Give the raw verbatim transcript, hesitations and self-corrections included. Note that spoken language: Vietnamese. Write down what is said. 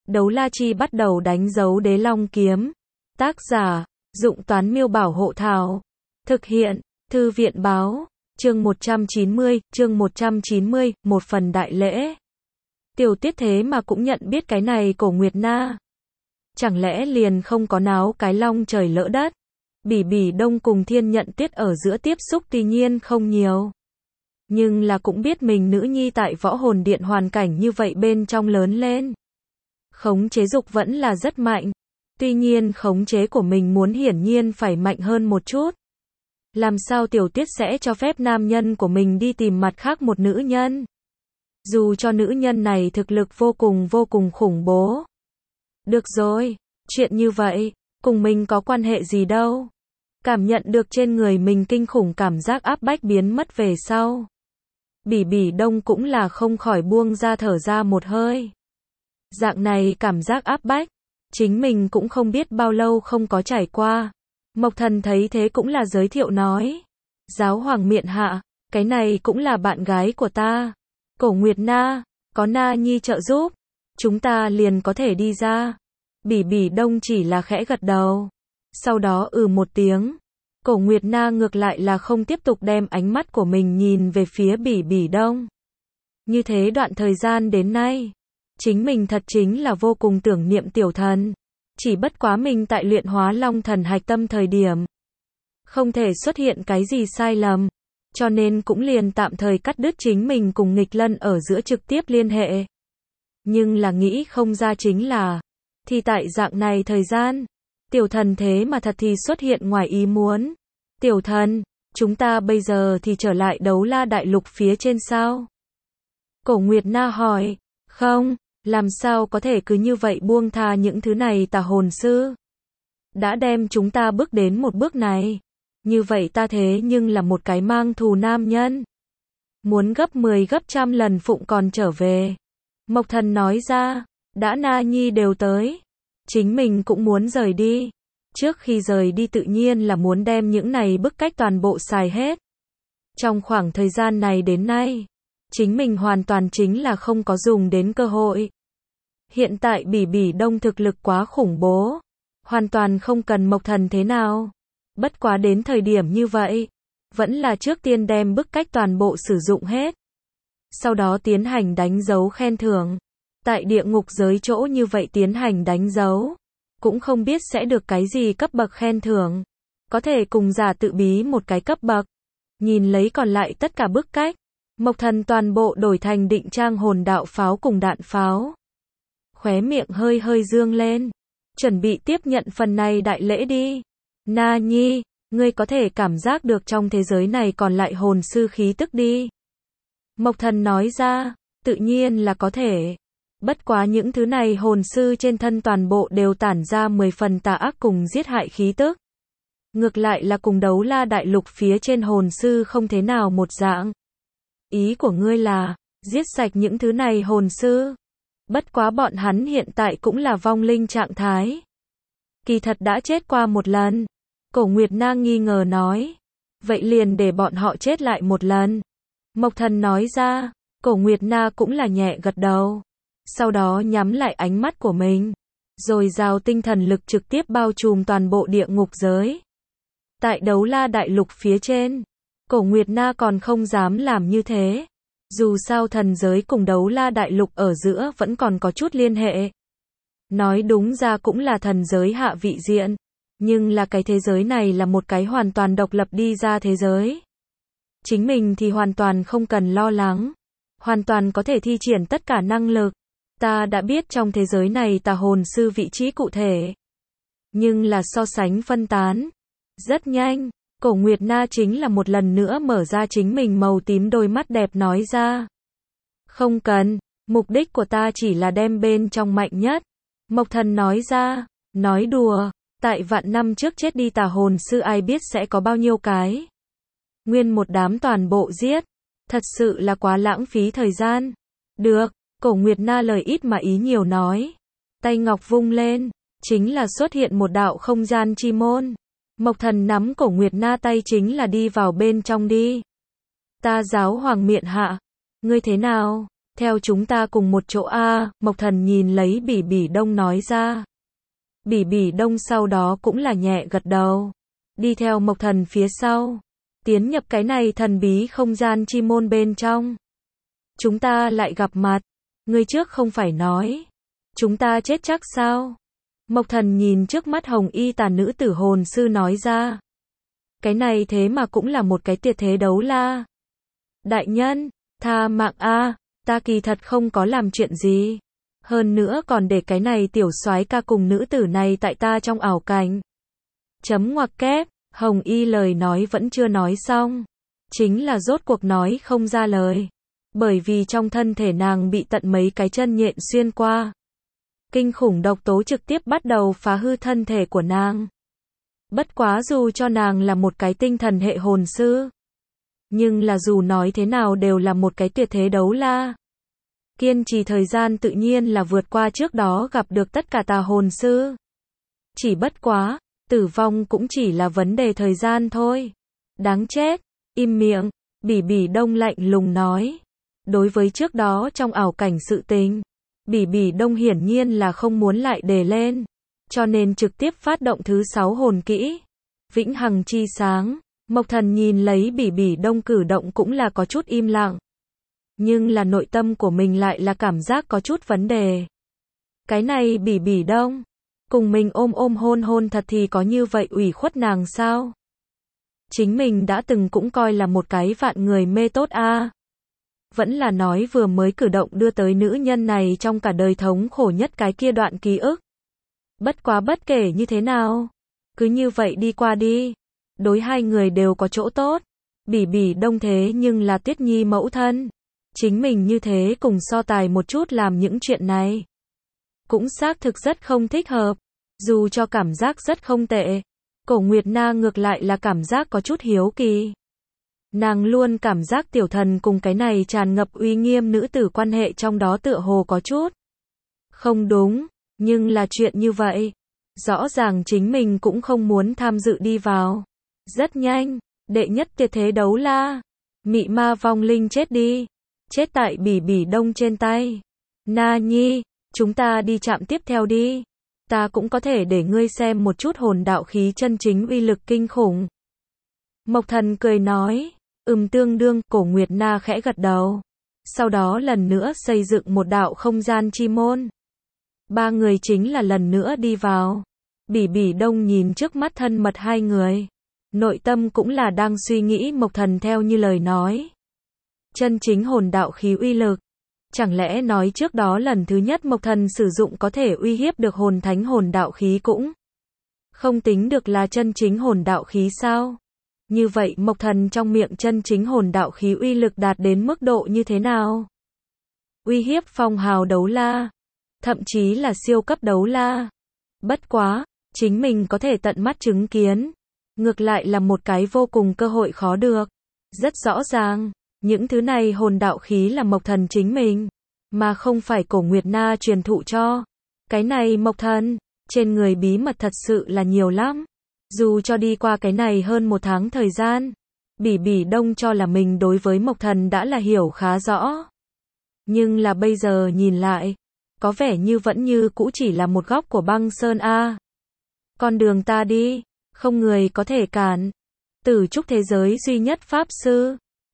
Đấu La Chi bắt đầu đánh dấu Đế Long Kiếm. Tác giả, Dụng Toán Miêu Bảo Hộ Thảo. Thực hiện, Thư viện Báo. Chương một trăm chín mươi, chương một trăm chín mươi, một phần đại lễ. Tiểu Tuyết thế mà cũng nhận biết cái này Cổ Nguyệt Na. Chẳng lẽ liền không có náo cái long trời lỡ đất. Bỉ Bỉ Đông cùng Thiên Nhận Tuyết ở giữa tiếp xúc tuy nhiên không nhiều. Nhưng là cũng biết mình nữ nhi tại Võ Hồn Điện hoàn cảnh như vậy bên trong lớn lên. Khống chế dục vẫn là rất mạnh. Tuy nhiên khống chế của mình muốn hiển nhiên phải mạnh hơn một chút. Làm sao Tiểu Tuyết sẽ cho phép nam nhân của mình đi tìm mặt khác một nữ nhân? Dù cho nữ nhân này thực lực vô cùng vô cùng khủng bố. Được rồi, chuyện như vậy, cùng mình có quan hệ gì đâu. Cảm nhận được trên người mình kinh khủng cảm giác áp bách biến mất về sau. Bỉ Bỉ Đông cũng là không khỏi buông ra thở ra một hơi. Dạng này cảm giác áp bách, chính mình cũng không biết bao lâu không có trải qua. Mộc Thần thấy thế cũng là giới thiệu nói. Giáo hoàng miện hạ, cái này cũng là bạn gái của ta. Cổ Nguyệt Na, có Na Nhi trợ giúp, chúng ta liền có thể đi ra. Bỉ Bỉ Đông chỉ là khẽ gật đầu. Sau đó ừ một tiếng. Cổ Nguyệt Na ngược lại là không tiếp tục đem ánh mắt của mình nhìn về phía Bỉ Bỉ Đông. Như thế đoạn thời gian đến nay, chính mình thật chính là vô cùng tưởng niệm tiểu thần. Chỉ bất quá mình tại luyện hóa long thần hạch tâm thời điểm. Không thể xuất hiện cái gì sai lầm. Cho nên cũng liền tạm thời cắt đứt chính mình cùng nghịch lân ở giữa trực tiếp liên hệ. Nhưng là nghĩ không ra chính là. Thì tại dạng này thời gian. Tiểu thần thế mà thật thì xuất hiện ngoài ý muốn. Tiểu thần, chúng ta bây giờ thì trở lại Đấu La Đại Lục phía trên sao? Cổ Nguyệt Na hỏi. Không, làm sao có thể cứ như vậy buông tha những thứ này tà hồn sư? Đã đem chúng ta bước đến một bước này. Như vậy ta thế nhưng là một cái mang thù nam nhân. Muốn gấp mười gấp trăm lần phụng còn trở về. Mộc Thần nói ra, đã Na Nhi đều tới. Chính mình cũng muốn rời đi. Trước khi rời đi tự nhiên là muốn đem những này bức cách toàn bộ xài hết. Trong khoảng thời gian này đến nay, chính mình hoàn toàn chính là không có dùng đến cơ hội. Hiện tại Bỉ Bỉ Đông thực lực quá khủng bố. Hoàn toàn không cần Mộc Thần thế nào. Bất quá đến thời điểm như vậy, vẫn là trước tiên đem bức cách toàn bộ sử dụng hết. Sau đó tiến hành đánh dấu khen thưởng. Tại địa ngục giới chỗ như vậy tiến hành đánh dấu. Cũng không biết sẽ được cái gì cấp bậc khen thưởng. Có thể cùng giả tự bí một cái cấp bậc. Nhìn lấy còn lại tất cả bức cách. Mộc Thần toàn bộ đổi thành định trang hồn đạo pháo cùng đạn pháo. Khóe miệng hơi hơi dương lên. Chuẩn bị tiếp nhận phần này đại lễ đi. Na Nhi, ngươi có thể cảm giác được trong thế giới này còn lại hồn sư khí tức đi. Mộc Thần nói ra, tự nhiên là có thể. Bất quá những thứ này hồn sư trên thân toàn bộ đều tản ra mười phần tà ác cùng giết hại khí tức. Ngược lại là cùng Đấu La Đại Lục phía trên hồn sư không thế nào một dạng. Ý của ngươi là, giết sạch những thứ này hồn sư. Bất quá bọn hắn hiện tại cũng là vong linh trạng thái. Kỳ thật đã chết qua một lần. Cổ Nguyệt Na nghi ngờ nói. Vậy liền để bọn họ chết lại một lần. Mộc Thần nói ra. Cổ Nguyệt Na cũng là nhẹ gật đầu. Sau đó nhắm lại ánh mắt của mình. Rồi giao tinh thần lực trực tiếp bao trùm toàn bộ địa ngục giới. Tại Đấu La Đại Lục phía trên. Cổ Nguyệt Na còn không dám làm như thế. Dù sao thần giới cùng Đấu La Đại Lục ở giữa vẫn còn có chút liên hệ. Nói đúng ra cũng là thần giới hạ vị diện. Nhưng là cái thế giới này là một cái hoàn toàn độc lập đi ra thế giới. Chính mình thì hoàn toàn không cần lo lắng. Hoàn toàn có thể thi triển tất cả năng lực. Ta đã biết trong thế giới này tà hồn sư vị trí cụ thể. Nhưng là so sánh phân tán. Rất nhanh, Cổ Nguyệt Na chính là một lần nữa mở ra chính mình màu tím đôi mắt đẹp nói ra. Không cần, mục đích của ta chỉ là đem bên trong mạnh nhất. Mộc Thần nói ra, nói đùa, tại vạn năm trước chết đi tà hồn sư ai biết sẽ có bao nhiêu cái. Nguyên một đám toàn bộ giết, thật sự là quá lãng phí thời gian. Được, Cổ Nguyệt Na lời ít mà ý nhiều nói. Tay ngọc vung lên, chính là xuất hiện một đạo không gian chi môn. Mộc Thần nắm Cổ Nguyệt Na tay chính là đi vào bên trong đi. Ta giáo hoàng miện hạ, ngươi thế nào? Theo chúng ta cùng một chỗ a, Mộc Thần nhìn lấy Bỉ Bỉ Đông nói ra. Bỉ Bỉ Đông sau đó cũng là nhẹ gật đầu, đi theo Mộc Thần phía sau, tiến nhập cái này thần bí không gian chi môn bên trong. Chúng ta lại gặp mặt, ngươi trước không phải nói, chúng ta chết chắc sao? Mộc Thần nhìn trước mắt hồng y tà nữ tử hồn sư nói ra. Cái này thế mà cũng là một cái tuyệt thế đấu la. Đại nhân, tha mạng a, ta kỳ thật không có làm chuyện gì. Hơn nữa còn để cái này tiểu soái ca cùng nữ tử này tại ta trong ảo cảnh. Chấm ngoặc kép, hồng y lời nói vẫn chưa nói xong. Chính là rốt cuộc nói không ra lời. Bởi vì trong thân thể nàng bị tận mấy cái chân nhện xuyên qua. Kinh khủng độc tố trực tiếp bắt đầu phá hư thân thể của nàng. Bất quá dù cho nàng là một cái tinh thần hệ hồn sư, nhưng là dù nói thế nào đều là một cái tuyệt thế đấu la. Kiên trì thời gian tự nhiên là vượt qua trước đó gặp được tất cả tà hồn sư. Chỉ bất quá, tử vong cũng chỉ là vấn đề thời gian thôi. Đáng chết, im miệng, Bỉ Bỉ Đông lạnh lùng nói. Đối với trước đó trong ảo cảnh sự tình, Bỉ Bỉ Đông hiển nhiên là không muốn lại đề lên, cho nên trực tiếp phát động thứ sáu hồn kỹ, Vĩnh Hằng Chi Sáng. Mộc Thần nhìn lấy Bỉ Bỉ Đông cử động cũng là có chút im lặng, nhưng là nội tâm của mình lại là cảm giác có chút vấn đề. Cái này Bỉ Bỉ Đông, cùng mình ôm ôm hôn hôn thật thì có như vậy ủy khuất nàng sao? Chính mình đã từng cũng coi là một cái vạn người mê tốt a. À. Vẫn là nói vừa mới cử động đưa tới nữ nhân này trong cả đời thống khổ nhất cái kia đoạn ký ức. Bất quá bất kể như thế nào, cứ như vậy đi qua đi. Đối hai người đều có chỗ tốt. Bỉ Bỉ Đông thế nhưng là Tuyết Nhi mẫu thân. Chính mình như thế cùng so tài một chút làm những chuyện này. Cũng xác thực rất không thích hợp. Dù cho cảm giác rất không tệ. Cổ Nguyệt Na ngược lại là cảm giác có chút hiếu kỳ. Nàng luôn cảm giác tiểu thần cùng cái này tràn ngập uy nghiêm nữ tử quan hệ trong đó tựa hồ có chút không đúng, nhưng là chuyện như vậy. Rõ ràng chính mình cũng không muốn tham dự đi vào. Rất nhanh, đệ nhất tuyệt thế đấu la, mị ma vong linh chết đi. Chết tại Bỉ Bỉ Đông trên tay. Na Nhi, chúng ta đi chạm tiếp theo đi. Ta cũng có thể để ngươi xem một chút hồn đạo khí chân chính uy lực kinh khủng. Mộc Thần cười nói. Ừm tương đương, Cổ Nguyệt Na khẽ gật đầu. Sau đó lần nữa xây dựng một đạo không gian chi môn. Ba người chính là lần nữa đi vào. Bỉ Bỉ Đông nhìn trước mắt thân mật hai người. Nội tâm cũng là đang suy nghĩ Mộc Thần theo như lời nói. Chân chính hồn đạo khí uy lực. Chẳng lẽ nói trước đó lần thứ nhất Mộc Thần sử dụng có thể uy hiếp được hồn thánh hồn đạo khí cũng không tính được là chân chính hồn đạo khí sao? Như vậy Mộc Thần trong miệng chân chính hồn đạo khí uy lực đạt đến mức độ như thế nào? Uy hiếp phong hào đấu la, thậm chí là siêu cấp đấu la. Bất quá, chính mình có thể tận mắt chứng kiến, ngược lại là một cái vô cùng cơ hội khó được. Rất rõ ràng, những thứ này hồn đạo khí là Mộc Thần chính mình, mà không phải Cổ Nguyệt Na truyền thụ cho. Cái này Mộc Thần, trên người bí mật thật sự là nhiều lắm. Dù cho đi qua cái này hơn một tháng thời gian, Bỉ Bỉ Đông cho là mình đối với Mộc Thần đã là hiểu khá rõ. Nhưng là bây giờ nhìn lại, có vẻ như vẫn như cũ chỉ là một góc của băng sơn a. Con đường ta đi, không người có thể cản. Tử trúc thế giới duy nhất pháp sư.